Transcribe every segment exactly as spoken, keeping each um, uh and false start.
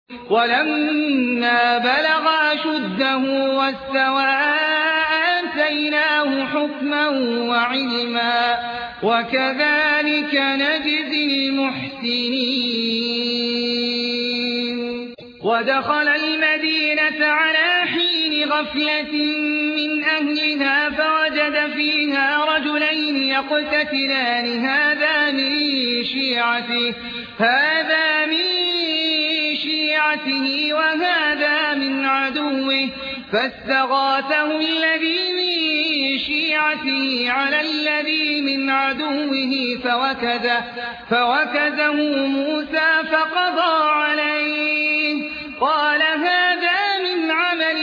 ولما بلغ أشده واستوى آتيناه حكما وعلما وكذلك نجزي المحسنين. ودخل المدينة على حين غفلة من أهلها فوجد فيها رجلين يقتتلان هذا من شيعته هذا من شيعته وهذا من عدوه فاستغاثه الذي من شيعته على الذي من عدوه فوكزه, فوكزه موسى فقضى عليه قال هذا من عمل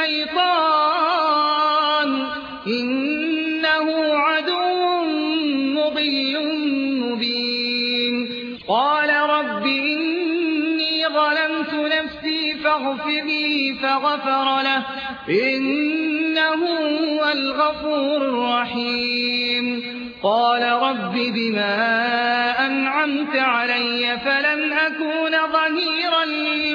الشيطان إنه عدو مضل مبين. قال رب إني ظلمت نفسي فاغفر لي فغفر له إنه هو الغفور الرحيم. قال رب بما أنعمت علي فلن أكون ظهيرا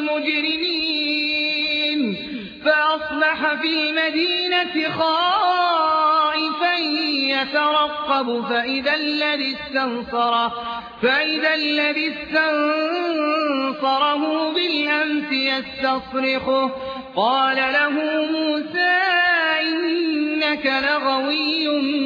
للمجرمين. فأصبح في المدينة خائفا يترقب فإذا الذي استنصره, فإذا الذي استنصره بالأمس يستصرخه قال له موسى إنك لغوي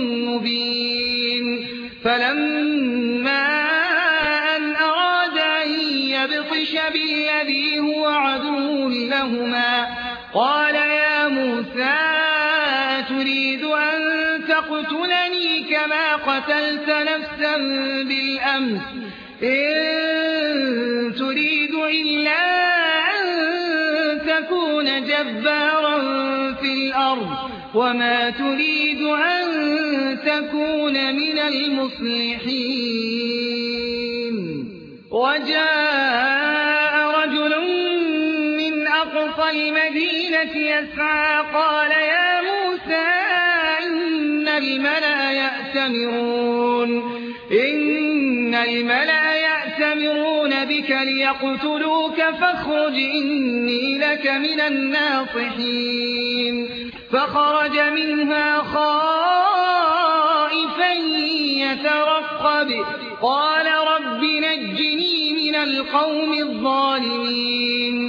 مبين. فلما أن أراد أن يبطش بالذي هو عدو لهما قال يا موسى تريد أن تقتلني كما قتلت نفسا بالأمس إن تريد إلا أن تكون جبارا في الأرض وما تريد أن تكون من المصلحين. وجاء رجل من أقصى المدينة يسعى قال يا موسى إن الملأ يأتمرون إن الملأ يأتمرون بك ليقتلوك فاخرج إني لك من الناصحين. فخرج منها خائفا يترقب قال رب نجني من القوم الظالمين.